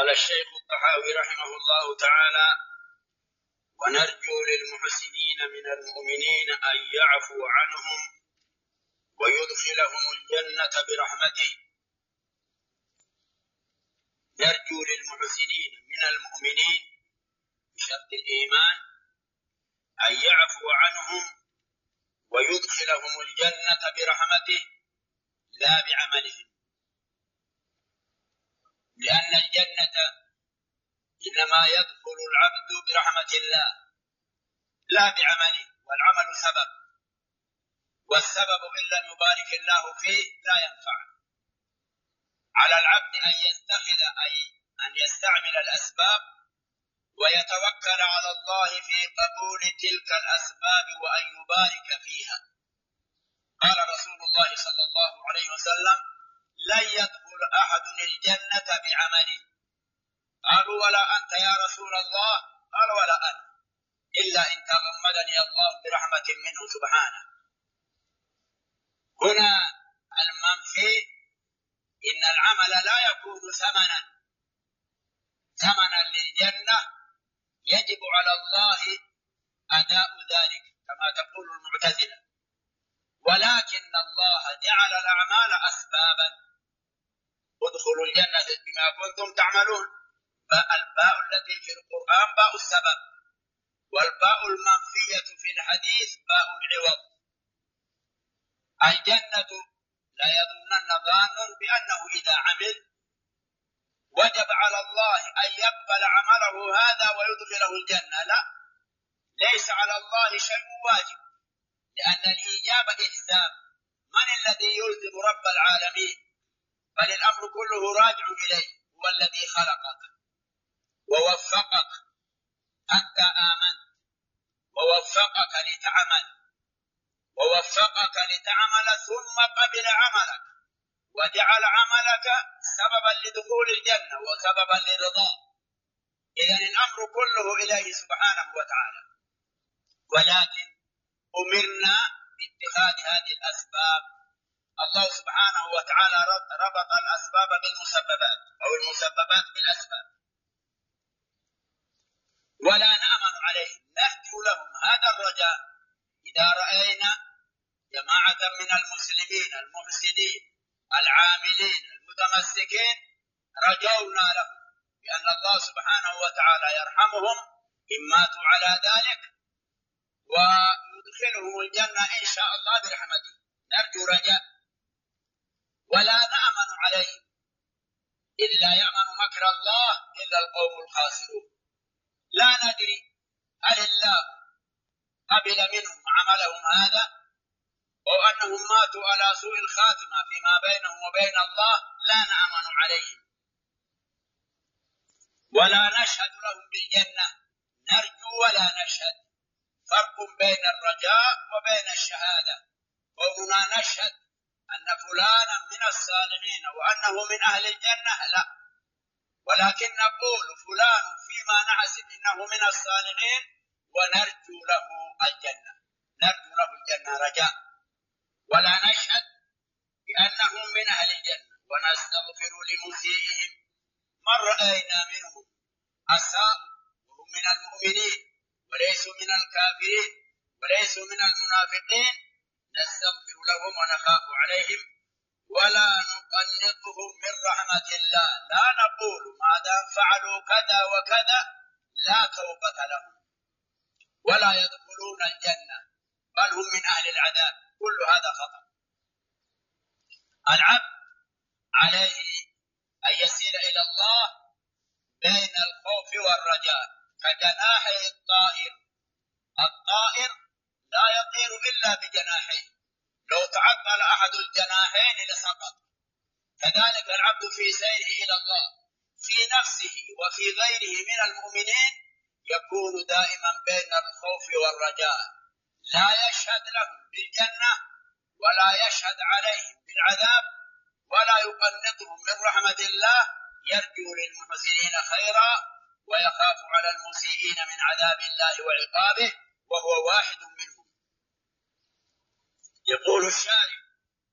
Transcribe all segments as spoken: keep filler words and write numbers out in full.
قال الشيخ الطحاوي رحمه الله تعالى: ونرجو للمحسنين من المؤمنين أن يعفو عنهم ويدخلهم الجنة برحمته. نرجو للمحسنين من المؤمنين بشرط الإيمان أن يعفو عنهم ويدخلهم الجنة برحمته لا بعملهم، لأن الجنة إنما يدخل العبد برحمة الله لا بعمله، والعمل سبب، والسبب إن لم يبارك الله فيه لا ينفع. على العبد أن يتخذ أي أن يستعمل الأسباب ويتوكل على الله في قبول تلك الأسباب وأن يبارك فيها. قال رسول الله صلى الله عليه وسلم: لن يدخل أحد الجنة بعمله. قالوا: ولا أنت يا رسول الله؟ قال: ولا أنا، إلا إن تغمدني الله برحمة منه سبحانه. هنا المنفي إن العمل لا يكون ثمنا ثمنا للجنة، يجب على الله أداء ذلك كما تقول المعتزلة، ولكن الله جعل الأعمال أسبابا. ادخلوا الجنة بما كنتم تعملون. الباء التي في القرآن باء السبب، والباء المنفية في الحديث باء العوض. الجنة لا يظنن ظان بأنه إذا عمل وجب على الله أن يقبل عمله هذا ويدخله الجنة. لا، ليس على الله شيء واجب، لأن الإيجاب إلزام. من الذي يلزم رب العالمين؟ بل الأمر كله راجع إليه. هو الذي خلقك ووفقك حتى آمنت، ووفقك لتعمل ووفقك لتعمل ثم قبل عملك وجعل عملك سببا لدخول الجنة وسببا لرضاه. إذن الأمر كله إليه سبحانه وتعالى، ولكن أمرنا باتخاذ هذه الأسباب. الله سبحانه وتعالى ربط الأسباب بالمسببات أو المسببات بالأسباب، ولا نأمن عليهم، نرجو لهم هذا الرجاء. إذا رأينا جماعة من المسلمين المحسنين العاملين المتمسكين رجونا لهم بأن الله سبحانه وتعالى يرحمهم إن ماتوا على ذلك ويدخلهم الجنة إن شاء الله برحمته. نرجو رجاء، ولا نأمن عليهم. إلا يأمن مكر الله إلا القوم الخاسرون. لا ندري هل الله قبل منهم عملهم هذا أو أنهم ماتوا على سوء الخاتمة فيما بينهم وبين الله. لا نأمن عليهم ولا نشهد لهم بالجنة. نرجو ولا نشهد، فرق بين الرجاء وبين الشهادة. قومنا نشهد أن فلانا من الصالحين وأنه من أهل الجنة، لا، ولكن نقول فلان فيما نحسب إنه من الصالحين ونرجو له الجنة، نرجو له الجنة رجاء، ولا نشهد بأنهم من أهل الجنة. ونستغفر لمسيئهم من رأينا منهم أساء وهم من المؤمنين وليسوا من الكافرين وليسوا من المنافقين، نستغفر لهم ونخاف عليهم ولا نقنطهم من رحمة الله. لا نقول ما دام فعلوا كذا وكذا لا توبة لهم ولا يدخلون الجنة، بل هم من أهل العذاب. كل هذا خطأ. العبد عليه أن يسير إلى الله بين الخوف والرجاء كجناحي الطائر. الطائر لا يطير إلا بجناحيه، لو تعطل أحد الجناحين لسقط. كذلك العبد في سيره إلى الله في نفسه وفي غيره من المؤمنين يكون دائما بين الخوف والرجاء، لا يشهد لهم بالجنة ولا يشهد عليهم بالعذاب ولا يقنطهم من رحمة الله. يرجو للمحسنين خيرا ويخاف على المسيئين من عذاب الله وعقابه، وهو واحد منهم. يقول الشارع: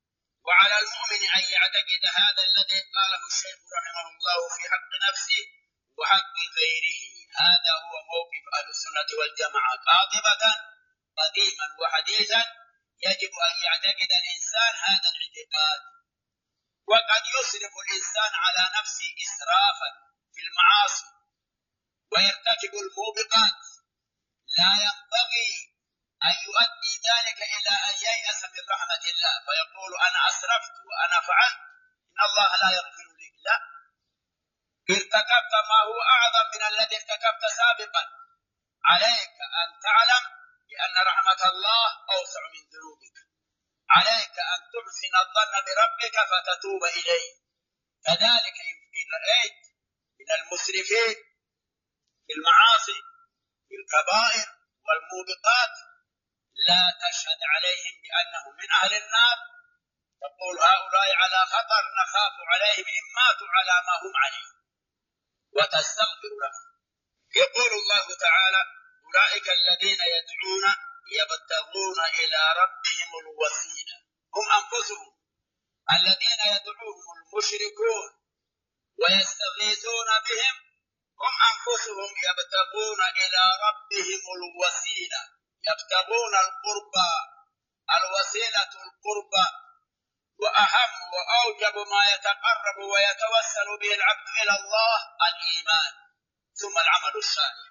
وعلى المؤمن أن يعتقد هذا الذي قاله الشيخ رحمه الله في حق نفسه وحق غيره. هذا هو موقف أهل السنة والجماعة قاطبة قديما وحديثا. يجب أن يعتقد الإنسان هذا الاعتقاد. وقد يسرف الإنسان على نفسه إسرافا في المعاصي ويرتكب الموبقات، لا ينبغي أن يؤدي ذلك إلى أن ييأس من رحمة الله فيقول أنا أسرفت وأنا فعلت إن الله لا يغفر لي. لا، ارتكبت ما هو أعظم من الذي ارتكبت سابقا. عليك أن تعلم بأن رحمة الله أوسع من ذنوبك. عليك أن تحسن الظن بربك فتتوب إليه. كذلك إن رأيت من المسرفين في المعاصي في الكبائر والموبقات لا تشهد عليهم بأنهم من أهل النار، تقول هؤلاء على خطر نخاف عليهم إن ماتوا على ما هم عليه وتستغفر لهم. يقول الله تعالى أولئك الذين يدعون يبتغون إلى ربهم الوسيلة، هم أنفسهم الذين يدعوهم المشركون ويستغيثون بهم، هم أنفسهم يبتغون إلى ربهم الوسيلة، يبتغون القربى. الوسيلة القربى، وأهم وأوجب ما يتقرب ويتوسل به العبد إلى الله الإيمان ثم العمل الصالح.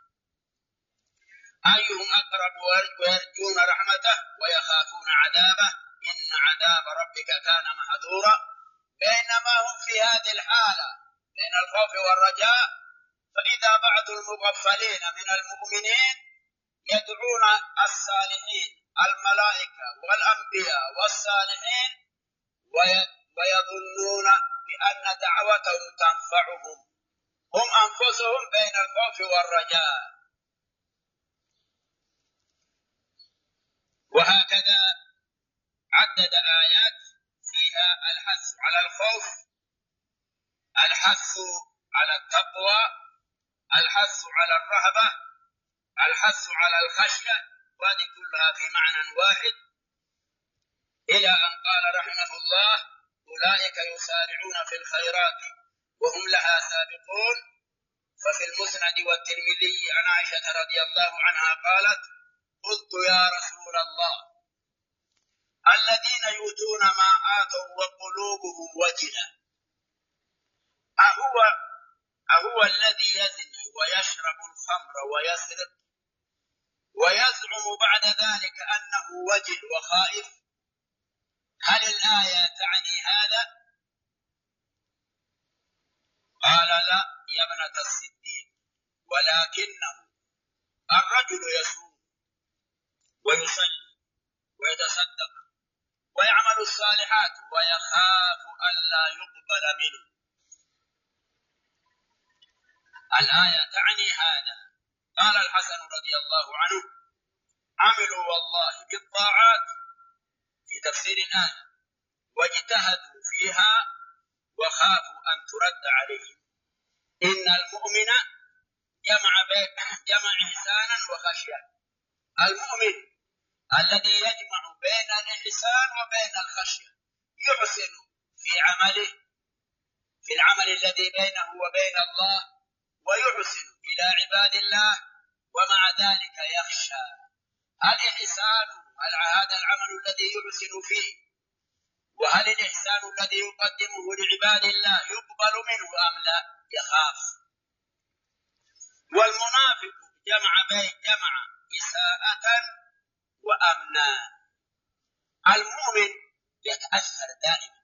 أيهم أقرب ويرجون رحمته ويخافون عذابه إن عذاب ربك كان محذورا. بينما هم في هذه الحالة بين الخوف والرجاء، فإذا بعض المغفلين من المؤمنين يدعون الصالحين الملائكة والأنبياء والصالحين ويظنون بأن دعوتهم تنفعهم، هم أنفسهم بين الخوف والرجاء. وهكذا عدد آيات فيها الحث على الخوف، الحث على التقوى، الحث على الرهبة، الحث على الخشية، وهذه كلها في معنى واحد، إلى أن قال رحمه الله أولئك يسارعون في الخيرات وهم لها سابقون. ففي المسند والترمذي عن عائشة رضي الله عنها قالت قلت يا رسول الله الذين يؤتون ما آتوا وقلوبهم وجلة أهو, أهو الذي يزني ويشرب الخمر ويسرق ويزعم بعد ذلك أنه وجل وخائف؟ هل الآية تعني هذا؟ قال لا يا ابنة الصديق، ولكنه الرجل يصوم ويصلي ويتصدق ويعمل الصالحات ويخاف ألا يقبل منه. الآية تعني هذا. قال الحسن رضي الله عنه عملوا والله بالطاعات في تفسير الآية واجتهدوا فيها وخافوا أن ترد عليهم. إن المؤمن جمع جمع إحسانا وخشية. المؤمن الذي يجمع بين الإحسان وبين الخشية، يحسن في عمله في العمل الذي بينه وبين الله، ويحسن إلى عباد الله، ومع ذلك يخشى. الإحسان هل هذا العمل الذي يحسن فيه وهل الإحسان الذي يقدمه لعباد الله يقبل منه أم لا؟ يخاف. والمنافق جمع بين جمع إساءة وأمنا. المؤمن يتأثر دائما.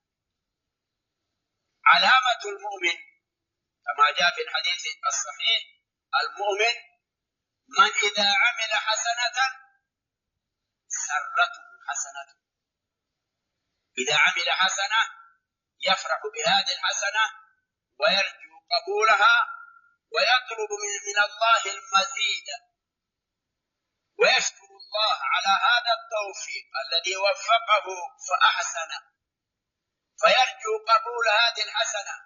علامة المؤمن كما جاء في الحديث الصحيح المؤمن من إذا عمل حسنة سرته حسنته، إذا عمل حسنة يفرح بهذه الحسنة ويرجو قبولها ويطلب من الله المزيد ويشكر الله على هذا التوفيق الذي وفقه فأحسن، فيرجو قبول هذه الحسنة.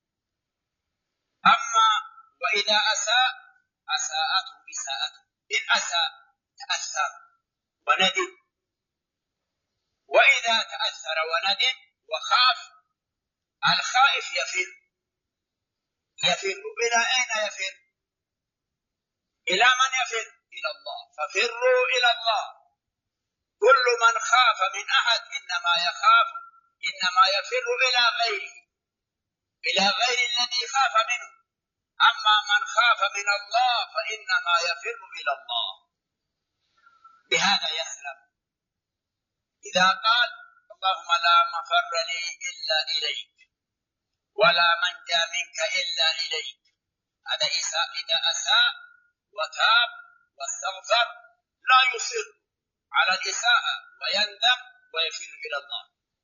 أما وإذا أساء أساءته إساءته، إن أساء تأثر وندم، وإذا تأثر وندم وخاف. الخائف يفر. يفر إلى أين يفر؟ إلى من يفر؟ إلى الله. ففروا إلى الله. كل من خاف من أحد إنما يخاف، إنما يفر إلى غيره، إلى غير الذي خاف منه. أما من خاف من الله فإنما يفر إلى الله. بهذا يسلم. إذا قال اللهم لا مفر لي إلا إليك ولا منجى منك إلا إليك، هذا إذا أساء وتاب واستغفر لا يصر على الإساءة ويندم ويفر إلى الله.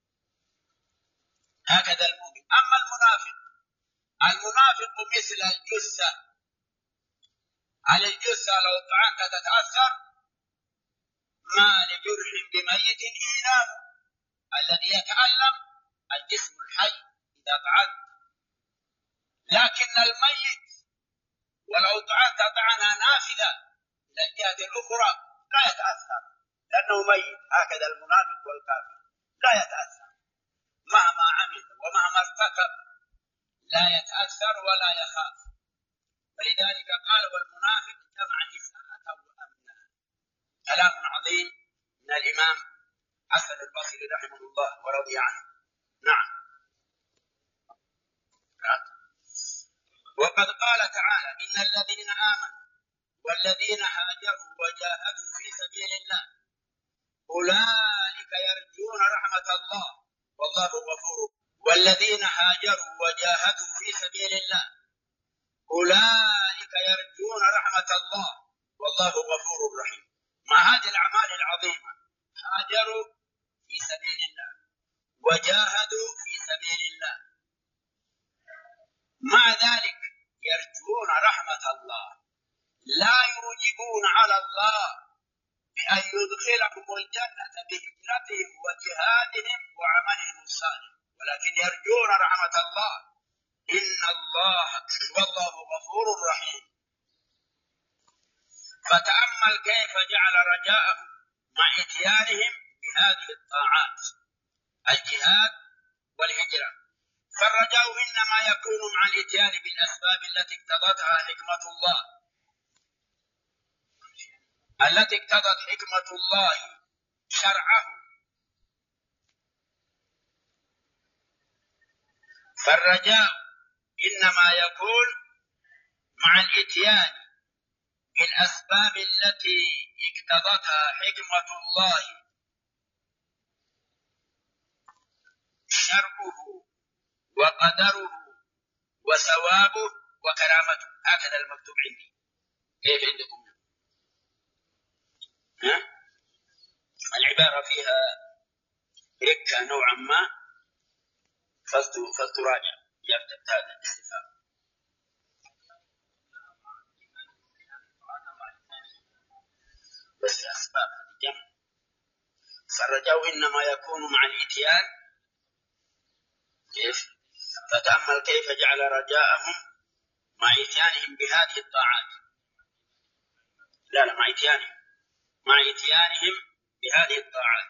هكذا المؤمن. أما المنافق، المنافق مثل الجثة. هل الجثة لو طعنت تتأثر؟ ما لجرح بميت إيلام. الذي يتألم الجسم الحي إذا طعنت، لكن الميت ولو طعنت طعنة نافذة إلى الجهة الأخرى لا يتأثر لأنه ميت. هكذا المنافق والكافر لا يتأثر مهما عمل ومهما ارتكب، لا يتأثر ولا يخاف. ولذلك قال والمنافق جمع إساءة وأمنا. كلام عظيم من الإمام حسن البصري رحمه الله ورضي عنه. نعم. وقد قال تعالى إن الذين آمنوا والذين هاجروا وجاهدوا في سبيل الله أولئك يرجون رحمة الله والله غفور. والذين هاجروا وجاهدوا في سبيل الله أولئك يرجون رحمة الله والله غفور رحيم. مع هذه الأعمال العظيمة هاجروا في سبيل الله وجاهدوا في سبيل الله، مع ذلك يرجون رحمة الله، لا يوجبون على الله بأن يدخلهم الجنة بهجرتهم وجهادهم وعملهم الصالح، ولكن يرجون رحمة الله. إن الله والله غفور رحيم. فتأمل كيف جعل رجاءهم مع إتيانهم بهذه الطاعات، الجهاد والهجرة. فالرجاء إنما يكون مع الإتيان بالأسباب التي اقتضتها حكمة الله، التي اقتضت حكمة الله شرعه. فالرجاء إنما يكون مع الإتيان بالأسباب التي اقتضتها حكمة الله شرعه وقدره وثوابه وكرامته. هكذا المكتوب عندي. كيف عندكم؟ ها؟ العبارة فيها ركة نوعا ما، فلتراجع يبدأ هذا الاستفهام. بس أسباب الجمع. فالرجاء إنما يكون مع الإتيان. كيف؟ فتأمل كيف جعل رجاءهم مع إتيانهم بهذه الطاعات. لا لا مع إتيانهم مع إتيانهم بهذه الطاعات.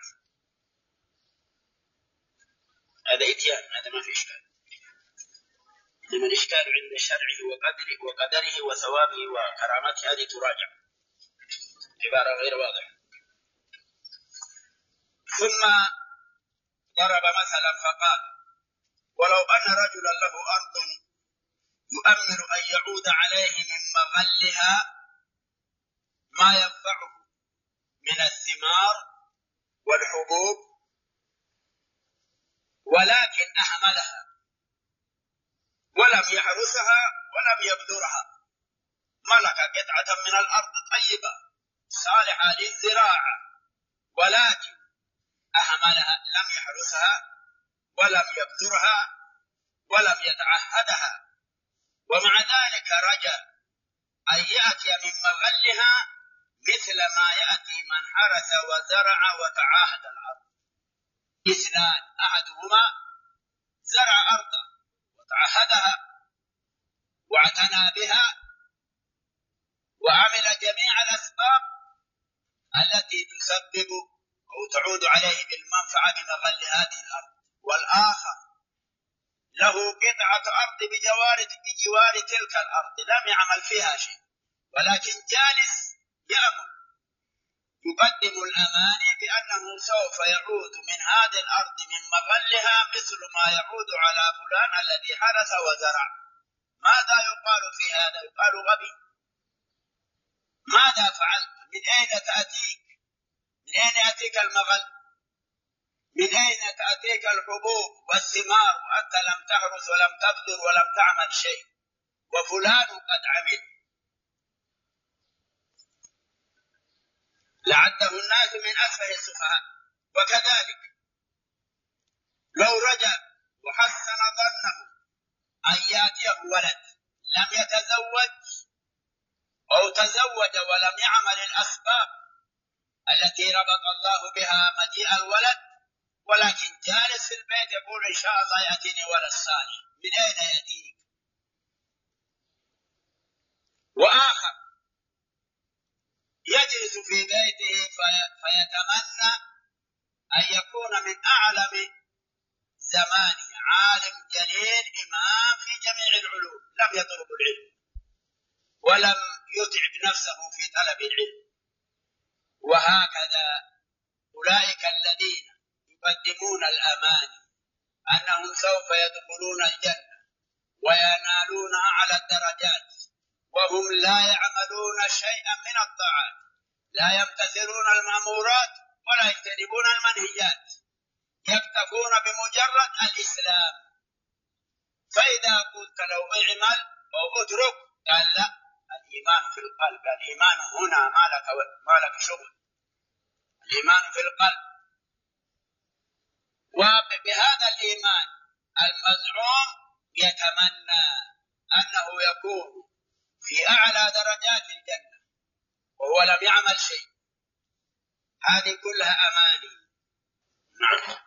هذا إتيان، هذا ما في إشكال. إنما الإشكال عند شرعه وقدره وقدره وثوابه وكرامته، هذه تراجع. عبارة غير واضحة. ثم ضرب مثلا فقال ولو أن رجلا له أرض يؤمل أن يعود عليه من مغلها ما ينفعه من الثمار والحبوب، ولكن أهملها ولم يحرسها ولم يبذرها. ملك قطعة من الأرض طيبة صالحة للزراعة، ولكن أهملها، لم يحرسها ولم يبذرها ولم يتعهدها، ومع ذلك رجا أن يأتي من مغلها مثل ما يأتي من حرث وزرع وتعاهد الأرض. اثنان، أحدهما زرع أرضا وتعهدها واعتنى بها وعمل جميع الأسباب التي تسبب أو تعود عليه بالمنفعة بمغل هذه الأرض، والآخر له قطعة أرض بجوار بجوار تلك الأرض لم يعمل فيها شيء، ولكن جالس يأمل، يقدم الأماني بأنه سوف يعود من هذه الأرض من مغلها مثل ما يعود على فلان الذي حرث وزرع. ماذا يقال في هذا؟ يقال غبي. ماذا فعلت؟ من أين تأتيك؟ من أين يأتيك المغل؟ من أين تأتيك الحبوب والثمار وأنت لم تحرث ولم تبذر ولم تعمل شيء، وفلان قد عمل؟ لعده الناس من أسفه السفهاء. وكذلك لو رجع وحسن ظنه أن يأتيه ولد لم يتزوج أو تزوج ولم يعمل الأسباب التي ربط الله بها مجيء الولد، ولكن جالس في البيت يقول إن شاء الله يأتيني ولد صالح، من أين يأتيك؟ وآخر يجلس في بيته في فيتمنى أن يكون من أعلم زمانه، عالم جليل إمام في جميع العلوم، لم يطلب العلم ولم يتعب نفسه في طلب العلم. وهكذا أولئك الذين يقدمون الأماني أنهم سوف يدخلون الجنة وينالون أعلى الدرجات وهم لا يعملون شيئا من الطاعات، لا يمتثلون المأمورات ولا يجتنبون المنهيات، يكتفون بمجرد الإسلام. فإذا قلت لو اعمل أو اترك قال لا، الإيمان في القلب، الإيمان هنا ما لك ما لك شغل، الإيمان في القلب. وبهذا الإيمان المزعوم يتمنى أنه يكون في أعلى درجات الجنة وهو لم يعمل شيء. هذه كلها أماني. نعم.